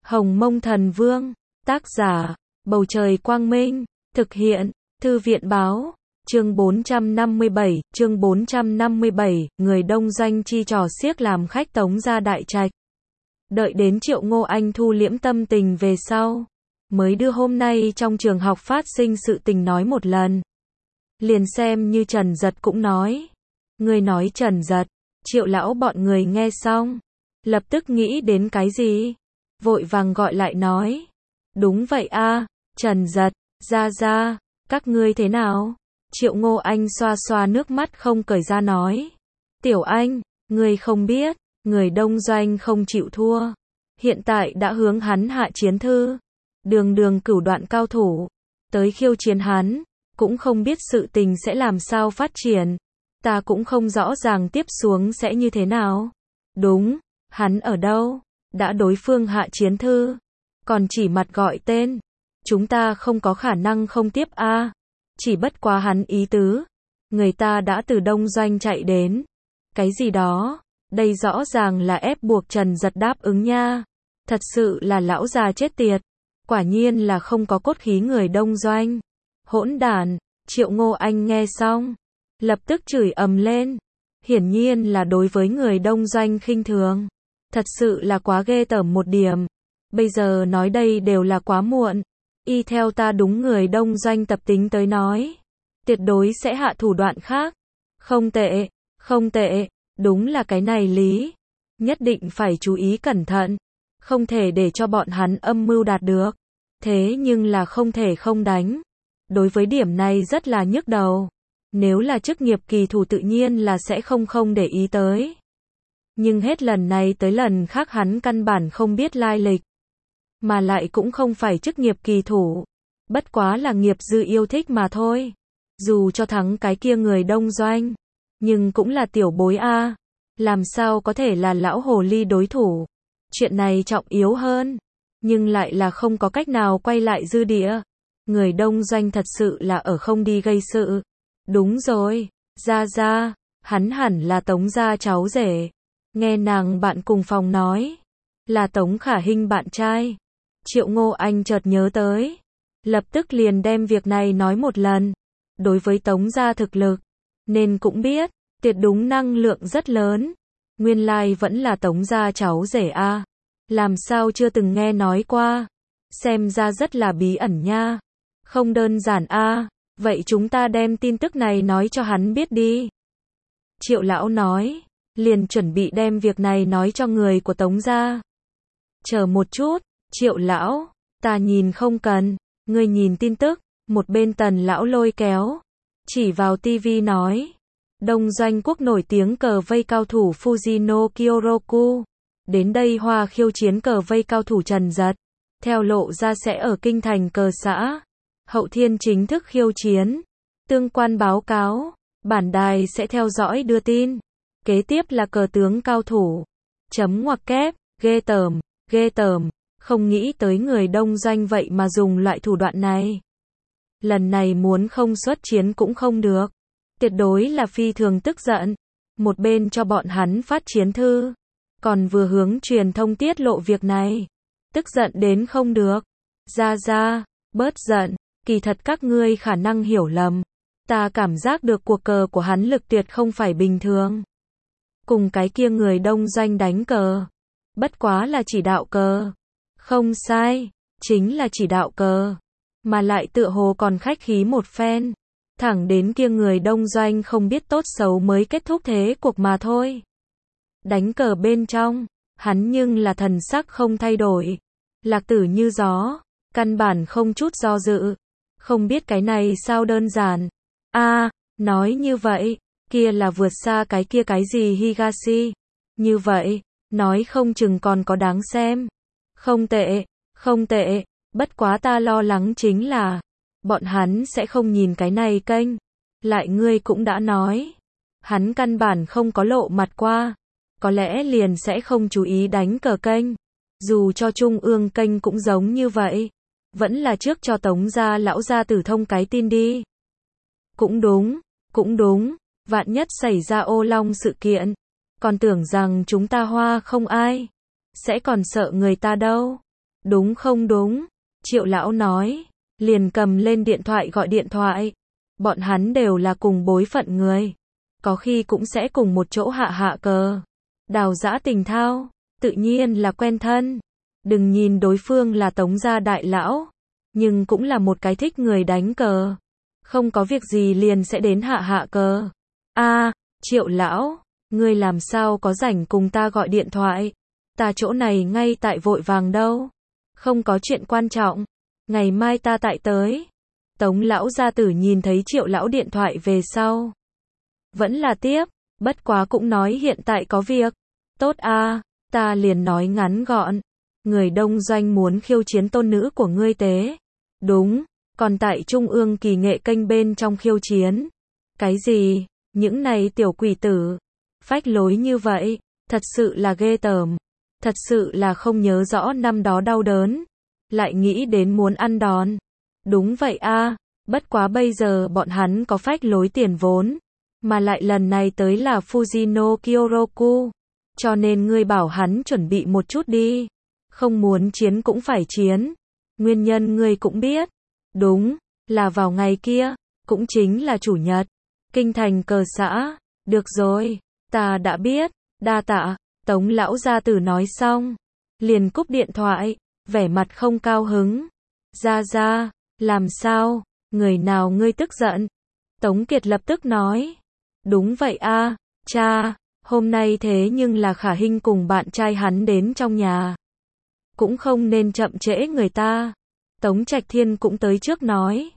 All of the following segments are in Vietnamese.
Hồng Mông Thần Vương, tác giả, Bầu Trời Quang Minh, thực hiện, Thư viện Báo, chương 457, người đông doanh chi trò xiếc làm khách Tống ra đại trạch. Đợi đến Triệu Ngô Anh thu liễm tâm tình về sau, mới đưa hôm nay trong trường học phát sinh sự tình nói một lần. Liền xem như Trần Giật cũng nói. Người nói Trần Giật, Triệu lão bọn người nghe xong, lập tức nghĩ đến cái gì? Vội vàng gọi lại nói. Đúng vậy a, Trần Giật, ra, các ngươi thế nào? Triệu Ngô Anh xoa xoa nước mắt không cởi ra nói. Tiểu Anh, ngươi không biết, người đông doanh không chịu thua. Hiện tại đã hướng hắn hạ chiến thư. Đường cửu đoạn cao thủ. Tới khiêu chiến hắn, cũng không biết sự tình sẽ làm sao phát triển. Ta cũng không rõ ràng tiếp xuống sẽ như thế nào. Đúng, hắn ở đâu? Đã đối phương hạ chiến thư. Còn chỉ mặt gọi tên. Chúng ta không có khả năng không tiếp a. Chỉ bất quá hắn ý tứ. Người ta đã từ đông doanh chạy đến. Cái gì đó? Đây rõ ràng là ép buộc Trần Giật đáp ứng nha. Thật sự là lão già chết tiệt. Quả nhiên là không có cốt khí người đông doanh. Hỗn đản. Triệu Ngô Anh nghe xong, lập tức chửi ầm lên. Hiển nhiên là đối với người đông doanh khinh thường. Thật sự là quá ghê tởm một điểm. Bây giờ nói đây đều là quá muộn. Y theo ta đúng người đông doanh tập tính tới nói, tuyệt đối sẽ hạ thủ đoạn khác. Không tệ, đúng là cái này lý. Nhất định phải chú ý cẩn thận. Không thể để cho bọn hắn âm mưu đạt được. Thế nhưng là không thể không đánh. Đối với điểm này rất là nhức đầu. Nếu là chức nghiệp kỳ thủ tự nhiên là sẽ không để ý tới. Nhưng hết lần này tới lần khác hắn căn bản không biết lai lịch. Mà lại cũng không phải chức nghiệp kỳ thủ. Bất quá là nghiệp dư yêu thích mà thôi. Dù cho thắng cái kia người đông doanh, nhưng cũng là tiểu bối a. Làm sao có thể là lão hồ ly đối thủ. Chuyện này trọng yếu hơn. Nhưng lại là không có cách nào quay lại dư địa. Người đông doanh thật sự là ở không đi gây sự. Đúng rồi, ra, hắn hẳn là Tống gia cháu rể. Nghe nàng bạn cùng phòng nói, là Tống Khả Hinh bạn trai. Triệu Ngô Anh chợt nhớ tới, lập tức liền đem việc này nói một lần. Đối với Tống gia thực lực, nên cũng biết, tuyệt đúng năng lượng rất lớn. Nguyên lai vẫn là Tống gia cháu rể a. Làm sao chưa từng nghe nói qua. Xem ra rất là bí ẩn nha. Không đơn giản a. Vậy chúng ta đem tin tức này nói cho hắn biết đi. Triệu lão nói, liền chuẩn bị đem việc này nói cho người của Tống gia. Chờ một chút, Triệu lão, ta nhìn không cần, ngươi nhìn tin tức. Một bên Tần lão lôi kéo, chỉ vào tivi nói, đông doanh quốc nổi tiếng cờ vây cao thủ Fujino Kyoroku, đến đây Hoa khiêu chiến cờ vây cao thủ Trần Giật, theo lộ ra sẽ ở kinh thành cờ xã Hậu Thiên chính thức khiêu chiến. Tương quan báo cáo, bản đài sẽ theo dõi đưa tin. Kế tiếp là cờ tướng cao thủ. Chấm ngoặc kép, ghê tởm, không nghĩ tới người đông doanh vậy mà dùng loại thủ đoạn này. Lần này muốn không xuất chiến cũng không được. Tuyệt đối là phi thường tức giận. Một bên cho bọn hắn phát chiến thư, còn vừa hướng truyền thông tiết lộ việc này. Tức giận đến không được. Ra, bớt giận. Kỳ thật các ngươi khả năng hiểu lầm. Ta cảm giác được cuộc cờ của hắn lực tuyệt không phải bình thường. Cùng cái kia người đông doanh đánh cờ. Bất quá là chỉ đạo cờ. Không sai, chính là chỉ đạo cờ. Mà lại tựa hồ còn khách khí một phen. Thẳng đến kia người đông doanh không biết tốt xấu mới kết thúc thế cuộc mà thôi. Đánh cờ bên trong, hắn nhưng là thần sắc không thay đổi. Lạc tử như gió, căn bản không chút do dự. Không biết cái này sao đơn giản. Nói như vậy, kia là vượt xa cái kia cái gì Higashi. Như vậy, nói không chừng còn có đáng xem. Không tệ, bất quá ta lo lắng chính là, bọn hắn sẽ không nhìn cái này kênh. Lại ngươi cũng đã nói, hắn căn bản không có lộ mặt qua. Có lẽ liền sẽ không chú ý đánh cờ kênh. Dù cho trung ương kênh cũng giống như vậy. Vẫn là trước cho Tống gia lão gia tử thông cái tin đi. Cũng đúng, vạn nhất xảy ra ô long sự kiện. Còn tưởng rằng chúng ta Hoa không ai sẽ còn sợ người ta đâu. Đúng không đúng? Triệu lão nói, liền cầm lên điện thoại gọi điện thoại. Bọn hắn đều là cùng bối phận người. Có khi cũng sẽ cùng một chỗ hạ hạ cờ. Đào giã tình thao, tự nhiên là quen thân. Đừng nhìn đối phương là Tống gia đại lão, nhưng cũng là một cái thích người đánh cờ. Không có việc gì liền sẽ đến hạ hạ cờ. A, Triệu lão, ngươi làm sao có rảnh cùng ta gọi điện thoại? Ta chỗ này ngay tại vội vàng đâu. Không có chuyện quan trọng. Ngày mai ta tại tới. Tống lão gia tử nhìn thấy Triệu lão điện thoại về sau. Vẫn là tiếp, bất quá cũng nói hiện tại có việc. Tốt a, ta liền nói ngắn gọn. Người đông doanh muốn khiêu chiến tôn nữ của ngươi tế. Đúng, còn tại Trung ương kỳ nghệ kênh bên trong khiêu chiến. Cái gì, những này tiểu quỷ tử. Phách lối như vậy, thật sự là ghê tởm. Thật sự là không nhớ rõ năm đó đau đớn. Lại nghĩ đến muốn ăn đòn. Đúng vậy a, bất quá bây giờ bọn hắn có phách lối tiền vốn. Mà lại lần này tới là Fujino Kyoroku. Cho nên ngươi bảo hắn chuẩn bị một chút đi. Không muốn chiến cũng phải chiến. Nguyên nhân ngươi cũng biết. Đúng, là vào ngày kia, cũng chính là chủ nhật. Kinh thành cờ xã. Được rồi, ta đã biết, đa tạ. Tống lão gia tử nói xong, liền cúp điện thoại, vẻ mặt không cao hứng. Ra, làm sao, người nào ngươi tức giận? Tống Kiệt lập tức nói. Đúng vậy a, cha, hôm nay thế nhưng là Khả Hinh cùng bạn trai hắn đến trong nhà. Cũng không nên chậm trễ người ta. Tống Trạch Thiên cũng tới trước nói.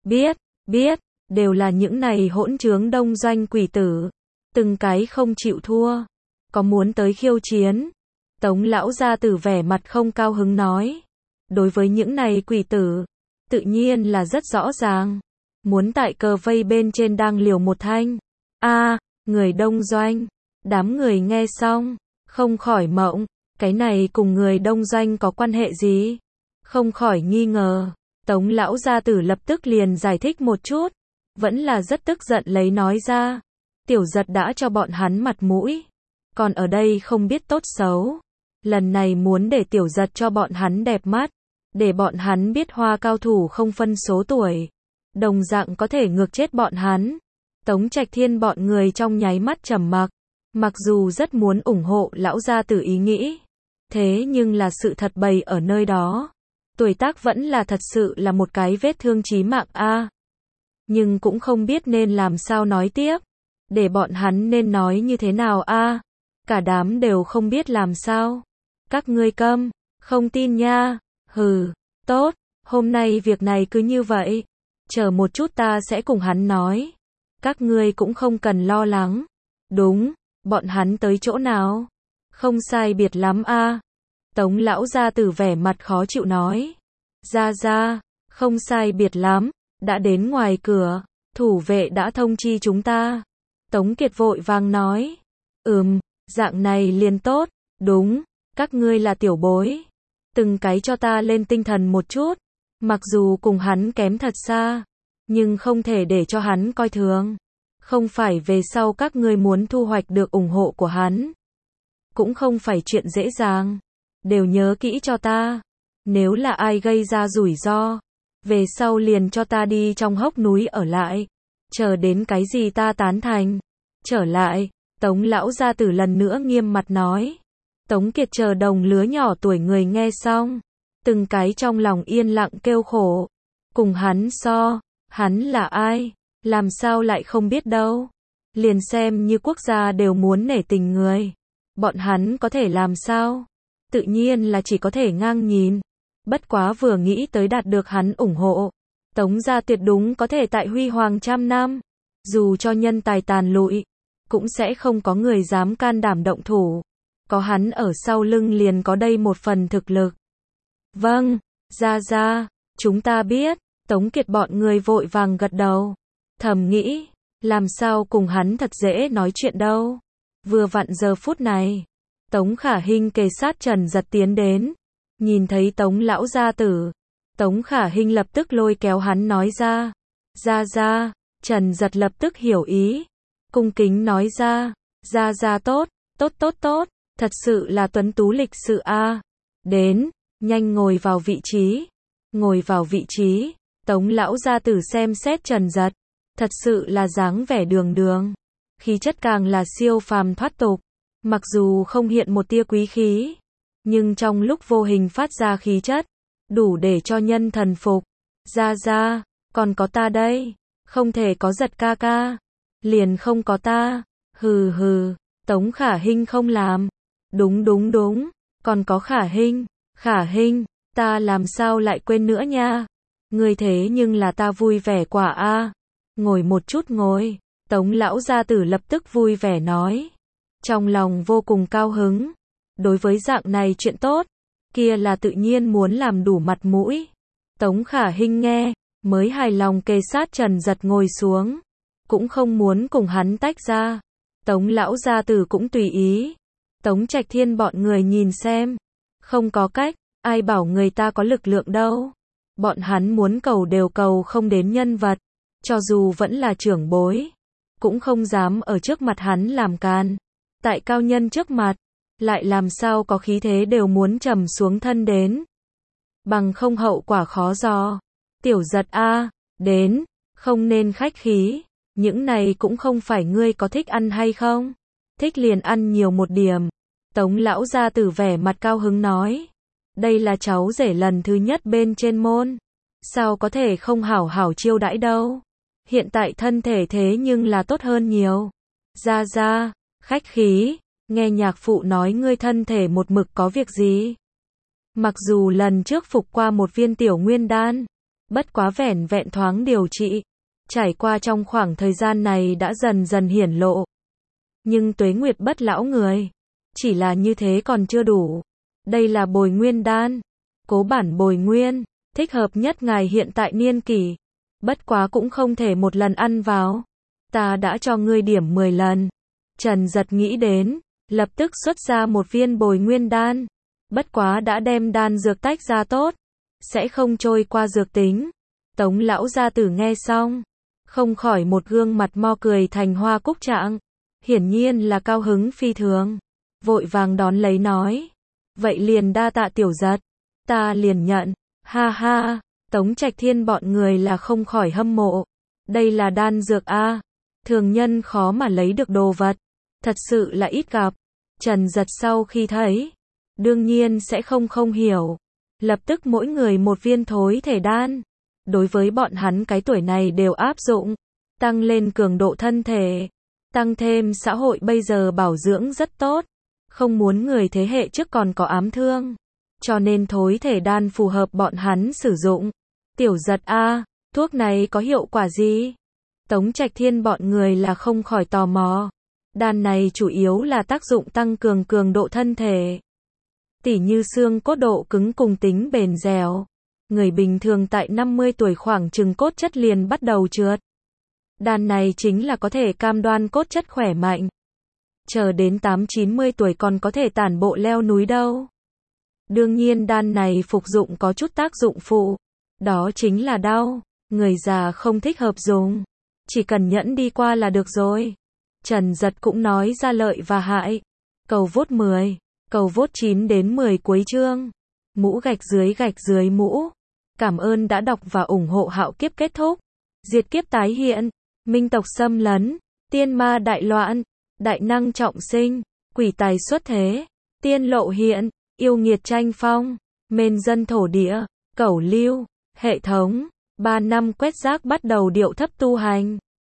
Biết, đều là những này hỗn trướng đông doanh quỷ tử. Từng cái không chịu thua. Có muốn tới khiêu chiến? Tống lão gia tử vẻ mặt không cao hứng nói. Đối với những này quỷ tử, tự nhiên là rất rõ ràng. Muốn tại cờ vây bên trên đang liều một thanh. A, người đông doanh. Đám người nghe xong, không khỏi mộng. Cái này cùng người đông doanh có quan hệ gì? Không khỏi nghi ngờ. Tống lão gia tử lập tức liền giải thích một chút. Vẫn là rất tức giận lấy nói ra. Tiểu giật đã cho bọn hắn mặt mũi. Còn ở đây không biết tốt xấu. Lần này muốn để tiểu giật cho bọn hắn đẹp mắt. Để bọn hắn biết hoa cao thủ không phân số tuổi. Đồng dạng có thể ngược chết bọn hắn. Tống Trạch Thiên bọn người trong nháy mắt trầm mặc. Mặc dù rất muốn ủng hộ lão gia tử ý nghĩ. Thế nhưng là sự thật bày ở nơi đó. Tuổi tác vẫn là thật sự là một cái vết thương chí mạng a. Nhưng cũng không biết nên làm sao nói tiếp. Để bọn hắn nên nói như thế nào a. Cả đám đều không biết làm sao. Các ngươi câm, không tin nha. Hừ, tốt, hôm nay việc này cứ như vậy. Chờ một chút ta sẽ cùng hắn nói. Các ngươi cũng không cần lo lắng. Đúng, bọn hắn tới chỗ nào? Không sai biệt lắm a. Tống lão gia tử vẻ mặt khó chịu nói. Ra, không sai biệt lắm, đã đến ngoài cửa, thủ vệ đã thông chi chúng ta. Tống Kiệt vội vàng nói. Dạng này liền tốt, đúng, các ngươi là tiểu bối. Từng cái cho ta lên tinh thần một chút. Mặc dù cùng hắn kém thật xa, nhưng không thể để cho hắn coi thường. Không phải về sau các ngươi muốn thu hoạch được ủng hộ của hắn. Cũng không phải chuyện dễ dàng. Đều nhớ kỹ cho ta. Nếu là ai gây ra rủi ro, về sau liền cho ta đi trong hốc núi ở lại. Chờ đến cái gì ta tán thành. Trở lại, Tống lão gia tử lần nữa nghiêm mặt nói. Tống Kiệt chờ đồng lứa nhỏ tuổi người nghe xong. Từng cái trong lòng yên lặng kêu khổ. Cùng hắn so, hắn là ai? Làm sao lại không biết đâu. Liền xem như quốc gia đều muốn nể tình người. Bọn hắn có thể làm sao? Tự nhiên là chỉ có thể ngang nhìn. Bất quá vừa nghĩ tới đạt được hắn ủng hộ. Tống gia tuyệt đúng có thể tại huy hoàng trăm năm. Dù cho nhân tài tàn lụi, cũng sẽ không có người dám can đảm động thủ. Có hắn ở sau lưng liền có đây một phần thực lực. Vâng, ra, chúng ta biết. Tống Kiệt bọn người vội vàng gật đầu. Thầm nghĩ, làm sao cùng hắn thật dễ nói chuyện đâu. Vừa vặn giờ phút này, Tống Khả Hinh kề sát Trần Giật tiến đến. Nhìn thấy Tống lão gia tử, Tống Khả Hinh lập tức lôi kéo hắn nói ra. Ra, Trần Giật lập tức hiểu ý. Cung kính nói ra. Ra tốt, thật sự là tuấn tú lịch sự a. Đến, Nhanh ngồi vào vị trí. Ngồi vào vị trí. Tống lão gia tử xem xét Trần Giật. Thật sự là dáng vẻ đường đường. Khí chất càng là siêu phàm thoát tục. Mặc dù không hiện một tia quý khí, nhưng trong lúc vô hình phát ra khí chất, đủ để cho nhân thần phục. Ra, còn có ta đây. Không thể có Giật ca ca. Liền không có ta. Hừ, Tống Khả Hinh không làm. Đúng, còn có Khả Hinh, ta làm sao lại quên nữa nha. Ngươi thế nhưng là ta vui vẻ quả a. Ngồi một chút ngồi. Tống lão gia tử lập tức vui vẻ nói. Trong lòng vô cùng cao hứng. Đối với dạng này chuyện tốt, kia là tự nhiên muốn làm đủ mặt mũi. Tống Khả Hinh nghe, mới hài lòng kề sát Trần Giật ngồi xuống. Cũng không muốn cùng hắn tách ra. Tống lão gia tử cũng tùy ý. Tống Trạch Thiên bọn người nhìn xem. Không có cách, ai bảo người ta có lực lượng đâu. Bọn hắn muốn cầu đều cầu không đến nhân vật. Cho dù vẫn là trưởng bối, cũng không dám ở trước mặt hắn làm càn. Tại cao nhân trước mặt, lại làm sao có khí thế đều muốn trầm xuống thân đến. Bằng không hậu quả khó dò. Tiểu Giật a, đến, không nên khách khí. Những này cũng không phải ngươi có thích ăn hay không. Thích liền ăn nhiều một điểm. Tống lão gia tử vẻ mặt cao hứng nói. Đây là cháu rể lần thứ nhất bên trên môn. Sao có thể không hảo hảo chiêu đãi đâu. Hiện tại thân thể thế nhưng là tốt hơn nhiều. Ra, khách khí. Nghe nhạc phụ nói ngươi thân thể một mực có việc gì. Mặc dù lần trước phục qua một viên tiểu nguyên đan, bất quá vẻn vẹn thoáng điều trị. Trải qua trong khoảng thời gian này đã dần dần hiển lộ. Nhưng tuế nguyệt bất lão người. Chỉ là như thế còn chưa đủ. Đây là bồi nguyên đan. Cố bản bồi nguyên. Thích hợp nhất ngài hiện tại niên kỷ. Bất quá cũng không thể một lần ăn vào. Ta đã cho ngươi điểm 10 lần. Trần Giật nghĩ đến. Lập tức xuất ra một viên bồi nguyên đan. Bất quá đã đem đan dược tách ra tốt. Sẽ không trôi qua dược tính. Tống lão gia tử nghe xong. Không khỏi một gương mặt mo cười thành hoa cúc trạng. Hiển nhiên là cao hứng phi thường. Vội vàng đón lấy nói. Vậy liền đa tạ Tiểu Giật. Ta liền nhận. Ha. Tống Trạch Thiên bọn người là không khỏi hâm mộ. Đây là đan dược a. Thường nhân khó mà lấy được đồ vật. Thật sự là ít gặp. Trần Giật sau khi thấy. Đương nhiên sẽ không hiểu. Lập tức mỗi người một viên thối thể đan. Đối với bọn hắn cái tuổi này đều áp dụng. Tăng lên cường độ thân thể. Tăng thêm xã hội bây giờ bảo dưỡng rất tốt. Không muốn người thế hệ trước còn có ám thương. Cho nên thối thể đan phù hợp bọn hắn sử dụng. Tiểu Giật a, thuốc này có hiệu quả gì? Tống Trạch Thiên bọn người là không khỏi tò mò. Đan này chủ yếu là tác dụng tăng cường độ thân thể. Tỉ như xương cốt độ cứng cùng tính bền dẻo. Người bình thường tại 50 tuổi khoảng chừng cốt chất liền bắt đầu trượt. Đan này chính là có thể cam đoan cốt chất khỏe mạnh. Chờ đến 8-90 tuổi còn có thể tản bộ leo núi đâu. Đương nhiên đan này phục dụng có chút tác dụng phụ. Đó chính là đau. Người già không thích hợp dùng. Chỉ cần nhẫn đi qua là được rồi. Trần Giật cũng nói ra lợi và hại. Cầu vote 10. Cầu vote 9 đến 10 cuối chương. Mũ gạch dưới mũ. Cảm ơn đã đọc và ủng hộ Hạo Kiếp kết thúc. Diệt kiếp tái hiện. Minh tộc xâm lấn. Tiên ma đại loạn. Đại năng trọng sinh. Quỷ tài xuất thế. Tiên lộ hiện. Yêu nghiệt tranh phong. Mên dân thổ địa. Cẩu lưu. Hệ thống. 3 năm quét rác bắt đầu điệu thấp tu hành.